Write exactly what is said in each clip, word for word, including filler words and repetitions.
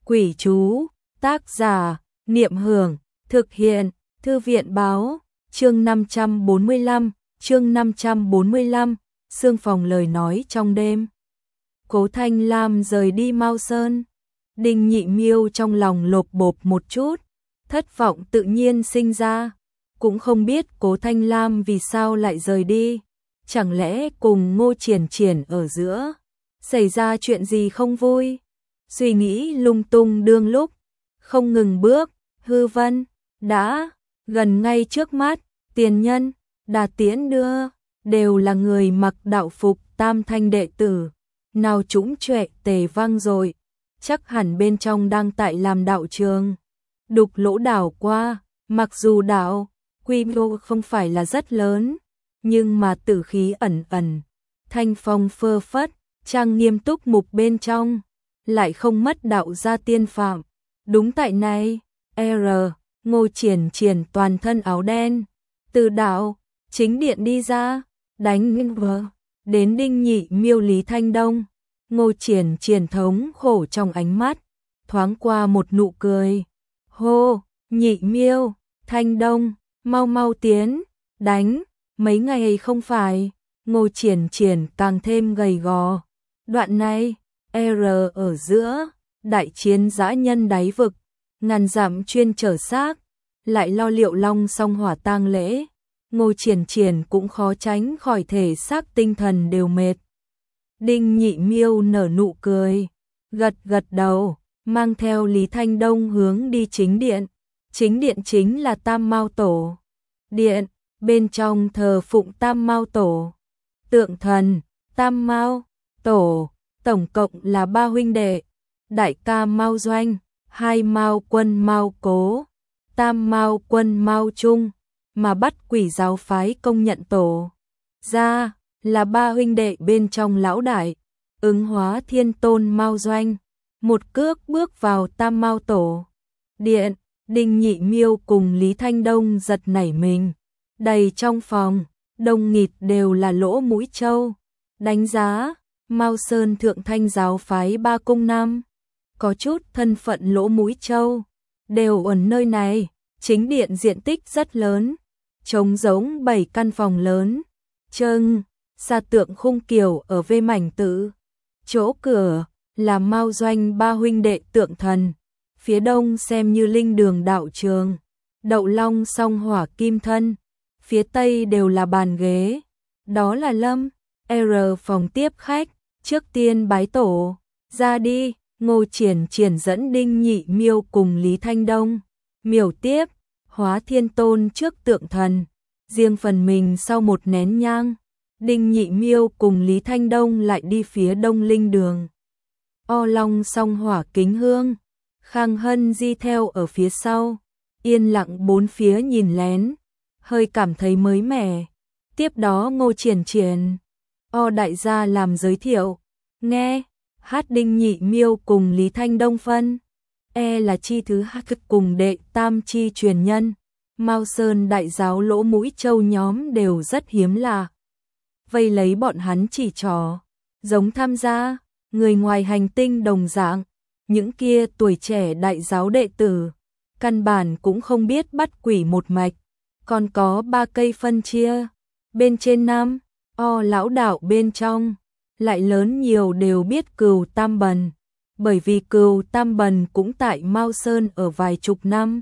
Quỷ chú, tác giả, Niệm Hưởng, thực hiện, Thư viện báo, chương năm trăm bốn mươi lăm, chương năm trăm bốn mươi lăm, xương phòng lời nói trong đêm. Cố Thanh Lam rời đi Mao Sơn, Đinh Nhị Miêu trong lòng lộp bộp một chút, thất vọng tự nhiên sinh ra, cũng không biết Cố Thanh Lam vì sao lại rời đi, chẳng lẽ cùng Ngô Triển Triển ở giữa xảy ra chuyện gì không vui. Suy nghĩ lung tung đương lúc, không ngừng bước, hư vân, đã, gần ngay trước mắt, tiền nhân, đà tiễn đưa, đều là người mặc đạo phục tam thanh đệ tử, nào trũng trệ tề vang rồi, chắc hẳn bên trong đang tại làm đạo trường. Đục lỗ đảo qua, mặc dù đạo, quy mô không phải là rất lớn, nhưng mà tử khí ẩn ẩn, thanh phong phơ phất, trang nghiêm túc mục bên trong, lại không mất đạo gia tiên phạm. Đúng tại này, R, Ngô Triển Triển toàn thân áo đen, từ đạo, chính điện đi ra, đánh vờ, đến Đinh Nhị Miêu Lý Thanh Đông. Ngô Triển Triển thống khổ trong ánh mắt, thoáng qua một nụ cười. Hô, Nhị Miêu, Thanh Đông, mau mau tiến, đánh, mấy ngày không phải. Ngô Triển Triển càng thêm gầy gò. Đoạn này, R ở giữa, đại chiến dã nhân đáy vực, ngàn dặm chuyên chở xác, lại lo liệu long song hỏa tang lễ. Ngô Triển Triển cũng khó tránh khỏi thể xác tinh thần đều mệt. Đinh Nhị Miêu nở nụ cười, gật gật đầu, mang theo Lý Thanh Đông hướng đi chính điện. Chính điện chính là Tam Mao Tổ điện, bên trong thờ phụng Tam Mao Tổ, tượng thần, Tam Mao Tổ, tổng cộng là ba huynh đệ, đại ca Mao Doanh, hai Mao Quân Mao Cố, Tam Mao Quân Mao Trung, mà bắt quỷ giáo phái công nhận tổ ra là ba huynh đệ bên trong lão đại, ứng hóa thiên tôn Mao Doanh, một cước bước vào Tam Mao Tổ điện. Đinh Nhị Miêu cùng Lý Thanh Đông giật nảy mình, đầy trong phòng, đông nghịt đều là lỗ mũi trâu. Đánh giá, Mao Sơn Thượng Thanh giáo phái ba cung năm, có chút thân phận lỗ mũi trâu, đều ở nơi này. Chính điện diện tích rất lớn, trống giống bảy căn phòng lớn, trưng, xa tượng khung kiều ở vê mảnh tự. Chỗ cửa là Mao Doanh ba huynh đệ tượng thần, phía đông xem như linh đường đạo trường, đậu long song hỏa kim thân, phía tây đều là bàn ghế, đó là Lâm, R phòng tiếp khách, trước tiên bái tổ, ra đi. Ngô Triển Triển dẫn Đinh Nhị Miêu cùng Lý Thanh Đông, miểu tiếp, hóa thiên tôn trước tượng thần, riêng phần mình sau một nén nhang. Đinh Nhị Miêu cùng Lý Thanh Đông lại đi phía đông linh đường. O long song hỏa kính hương, Khang Hân di theo ở phía sau, yên lặng bốn phía nhìn lén, hơi cảm thấy mới mẻ. Tiếp đó Ngô Triển Triển, O đại gia làm giới thiệu, nghe, hát Đinh Nhị Miêu cùng Lý Thanh Đông phân, E là chi thứ hát cùng đệ tam chi truyền nhân, Mao Sơn đại giáo lỗ mũi trâu nhóm đều rất hiếm lạ. Vây lấy bọn hắn chỉ trò, giống tham gia, người ngoài hành tinh đồng dạng, những kia tuổi trẻ đại giáo đệ tử, căn bản cũng không biết bắt quỷ một mạch, còn có ba cây phân chia, bên trên năm, O lão đạo bên trong, lại lớn nhiều đều biết Cừu Tam Bần, bởi vì Cừu Tam Bần cũng tại Mao Sơn ở vài chục năm,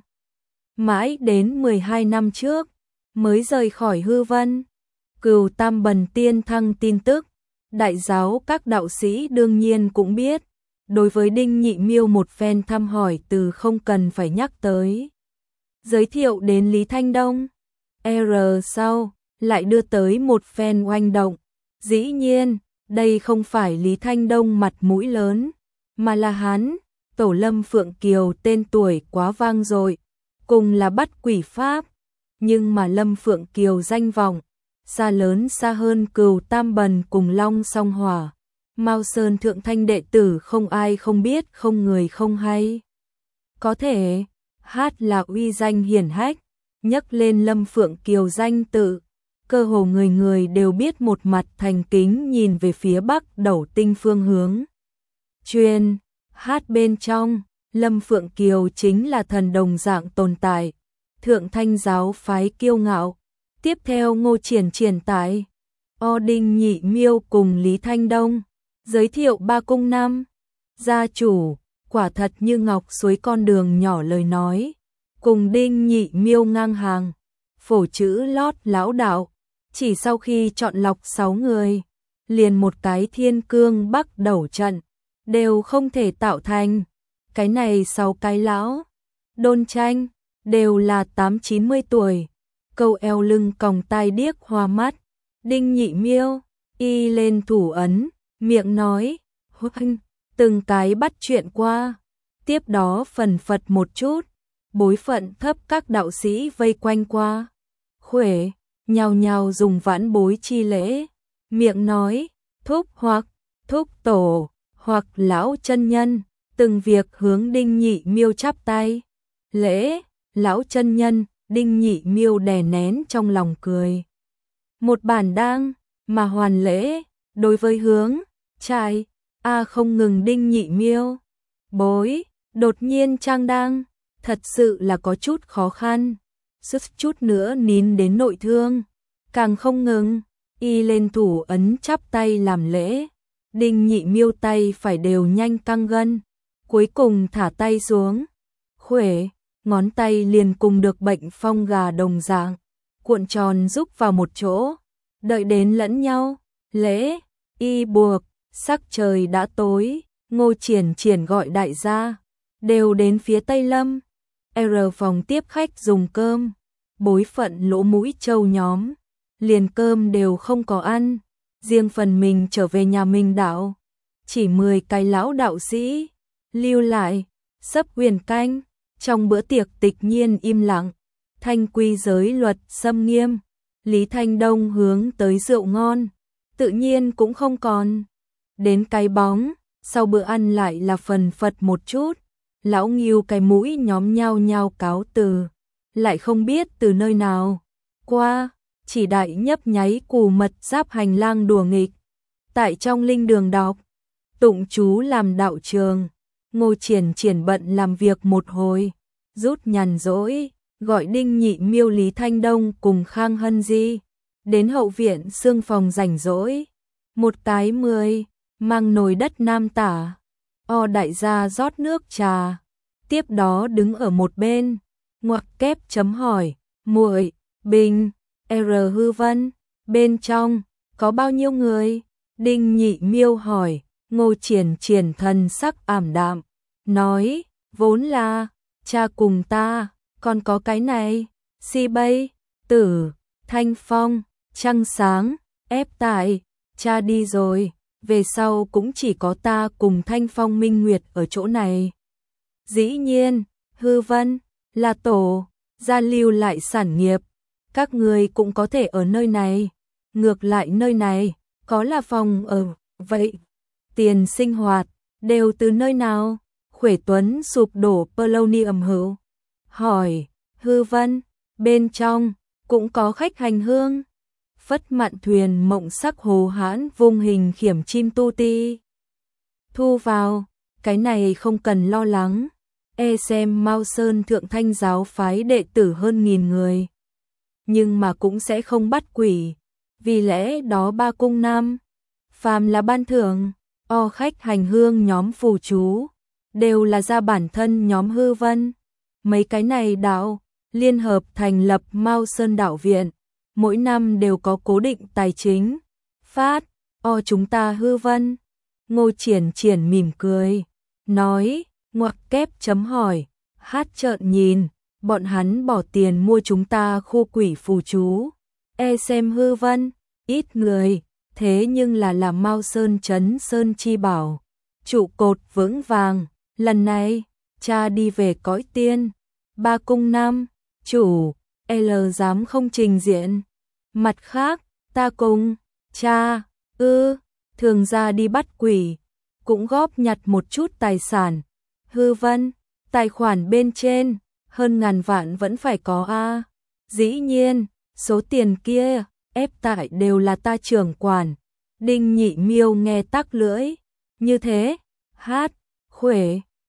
mãi đến mười hai năm trước, mới rời khỏi hư vân. Cừu Tam Bần tiên thăng tin tức, đại giáo các đạo sĩ đương nhiên cũng biết, đối với Đinh Nhị Miêu một phen thăm hỏi từ không cần phải nhắc tới. Giới thiệu đến Lý Thanh Đông, R sau, lại đưa tới một phen oanh động, dĩ nhiên, đây không phải Lý Thanh Đông mặt mũi lớn, mà là hắn, Tổ Lâm Phượng Kiều tên tuổi quá vang dội, cùng là bắt quỷ pháp, nhưng mà Lâm Phượng Kiều danh vọng xa lớn xa hơn Cừu Tam Bần cùng Long Song Hỏa. Mao Sơn Thượng Thanh đệ tử không ai không biết, không người không hay. Có thể, hát là uy danh hiển hách, nhắc lên Lâm Phượng Kiều danh tự, cơ hồ người người đều biết một mặt thành kính nhìn về phía bắc Đẩu Tinh phương hướng. Truyền, hát bên trong, Lâm Phượng Kiều chính là thần đồng dạng tồn tại, thượng thanh giáo phái kiêu ngạo. Tiếp theo Ngô Triển triển tại O Đinh Nhị Miêu cùng Lý Thanh Đông, giới thiệu ba cung năm gia chủ, quả thật như ngọc suối con đường nhỏ lời nói, cùng Đinh Nhị Miêu ngang hàng, phổ chữ lót lão đạo, chỉ sau khi chọn lọc sáu người, liền một cái thiên cương bắc đầu trận, đều không thể tạo thành, cái này sáu cái lão, đôn tranh, đều là tám chín mươi tuổi, câu eo lưng còng tai điếc hoa mắt, Đinh Nhị Miêu, y lên thủ ấn, miệng nói, huynh, từng cái bắt chuyện qua, tiếp đó phần phật một chút, bối phận thấp các đạo sĩ vây quanh qua, khuể, nhào nhào dùng vãn bối chi lễ, miệng nói, thúc hoặc, thúc tổ, hoặc lão chân nhân, từng việc hướng Đinh Nhị Miêu chắp tay, lễ, lão chân nhân, Đinh Nhị Miêu đè nén trong lòng cười. Một bản đang, mà hoàn lễ, đối với hướng, trai, a không ngừng Đinh Nhị Miêu. Bối, đột nhiên trang đang, thật sự là có chút khó khăn, sức chút nữa nín đến nội thương, càng không ngừng, y lên thủ ấn chắp tay làm lễ, Đinh Nhị Miêu tay phải đều nhanh căng gân, cuối cùng thả tay xuống, khuỷu, ngón tay liền cùng được bệnh phong gà đồng dạng, cuộn tròn rúc vào một chỗ, đợi đến lẫn nhau, lễ, y buộc, sắc trời đã tối, Ngô Triển triển gọi đại gia, đều đến phía Tây Lâm, R phòng tiếp khách dùng cơm, bối phận lỗ mũi trâu nhóm, liền cơm đều không có ăn, riêng phần mình trở về nhà mình đạo, chỉ mười cái lão đạo sĩ, lưu lại, sấp huyền canh, trong bữa tiệc tịch nhiên im lặng, thanh quy giới luật xâm nghiêm, Lý Thanh Đông hướng tới rượu ngon, tự nhiên cũng không còn, đến cái bóng, sau bữa ăn lại là phần phật một chút, lão Nghiêu cái mũi nhóm nhau nhau cáo từ, lại không biết từ nơi nào, qua, chỉ đại nhấp nháy cù mật giáp hành lang đùa nghịch, tại trong linh đường đọc, tụng chú làm đạo trường, Ngô Triển triển bận làm việc một hồi, rút nhàn rỗi, gọi Đinh Nhị Miêu Lý Thanh Đông cùng Khang Hân Di, đến hậu viện xương phòng rảnh rỗi, một cái mười, mang nồi đất nam tả, o đại gia rót nước trà, tiếp đó đứng ở một bên, ngoặc kép chấm hỏi, muội, bình, R hư vân, bên trong, có bao nhiêu người? Đinh Nhị Miêu hỏi, Ngô Triển triển thần sắc ảm đạm, nói, vốn là, cha cùng ta, còn có cái này, si bay, tử, thanh phong, trăng sáng, ép tại, cha đi rồi, về sau cũng chỉ có ta cùng thanh phong minh nguyệt ở chỗ này. Dĩ nhiên, hư vân, là tổ, gia lưu lại sản nghiệp, các người cũng có thể ở nơi này, ngược lại nơi này, có là phòng ở, vậy, tiền sinh hoạt, đều từ nơi nào? Khuể Tuấn sụp đổ polonium hữu, hỏi, hư vân, bên trong, cũng có khách hành hương, phất mạn thuyền mộng sắc hồ hãn vung hình khiểm chim tu ti. Thu vào, cái này không cần lo lắng, e xem Mao Sơn thượng thanh giáo phái đệ tử hơn nghìn người. Nhưng mà cũng sẽ không bắt quỷ, vì lẽ đó ba cung nam, phàm là ban thưởng, o khách hành hương nhóm phù chú, đều là ra bản thân nhóm hư vân. Mấy cái này đạo, liên hợp thành lập Mao Sơn đạo viện, mỗi năm đều có cố định tài chính, phát, o chúng ta hư vân. Ngô Triển triển mỉm cười, nói, ngoặc kép chấm hỏi, hát trợn nhìn, bọn hắn bỏ tiền mua chúng ta khu quỷ phù chú, e xem hư vân, ít người, thế nhưng là làm Mao Sơn trấn Sơn chi bảo, trụ cột vững vàng, lần này, cha đi về cõi tiên, ba cung nam, chủ, L dám không trình diện, mặt khác, ta cùng, cha, ư, thường ra đi bắt quỷ, cũng góp nhặt một chút tài sản, hư vân, tài khoản bên trên, hơn ngàn vạn vẫn phải có a. Dĩ nhiên, số tiền kia, ép tại đều là ta trưởng quản. Đinh Nhị Miêu nghe tắc lưỡi, như thế, hát, khuể,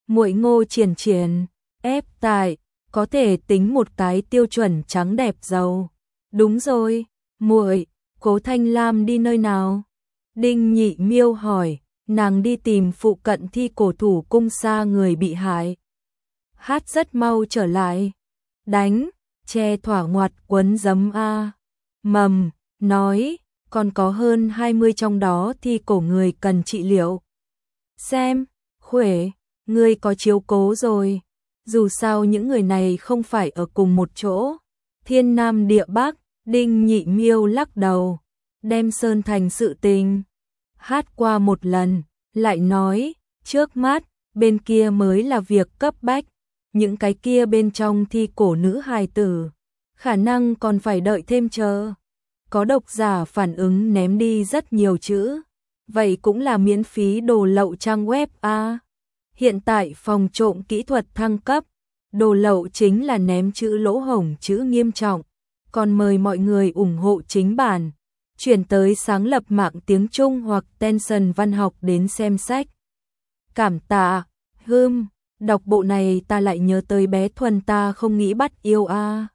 Muội Ngô Triển Triển, ép tại, có thể tính một cái tiêu chuẩn trắng đẹp giàu. Đúng rồi, muội, Cố Thanh Lam đi nơi nào? Đinh Nhị Miêu hỏi, nàng đi tìm phụ cận thi cổ thủ cung xa người bị hại. Hát rất mau trở lại. Đánh, che thỏa ngoặt quấn giấm a. Mầm, nói, còn có hơn hai mươi trong đó thi cổ người cần trị liệu. Xem, Khuể, ngươi có chiếu cố rồi. Dù sao những người này không phải ở cùng một chỗ. Thiên Nam địa Bắc, Đinh Nhị Miêu lắc đầu, đem Sơn Thành sự tình hát qua một lần, lại nói, trước mắt, bên kia mới là việc cấp bách, những cái kia bên trong thi cổ nữ hài tử, khả năng còn phải đợi thêm chờ. Có độc giả phản ứng ném đi rất nhiều chữ, vậy cũng là miễn phí đồ lậu trang web a. Hiện tại phòng trộm kỹ thuật thăng cấp, đồ lậu chính là ném chữ lỗ hổng chữ nghiêm trọng, còn mời mọi người ủng hộ chính bản, chuyển tới sáng lập mạng tiếng Trung hoặc Tension văn học đến xem sách. Cảm tạ, hưm, đọc bộ này ta lại nhớ tới bé Thuần ta không nghĩ bắt yêu a.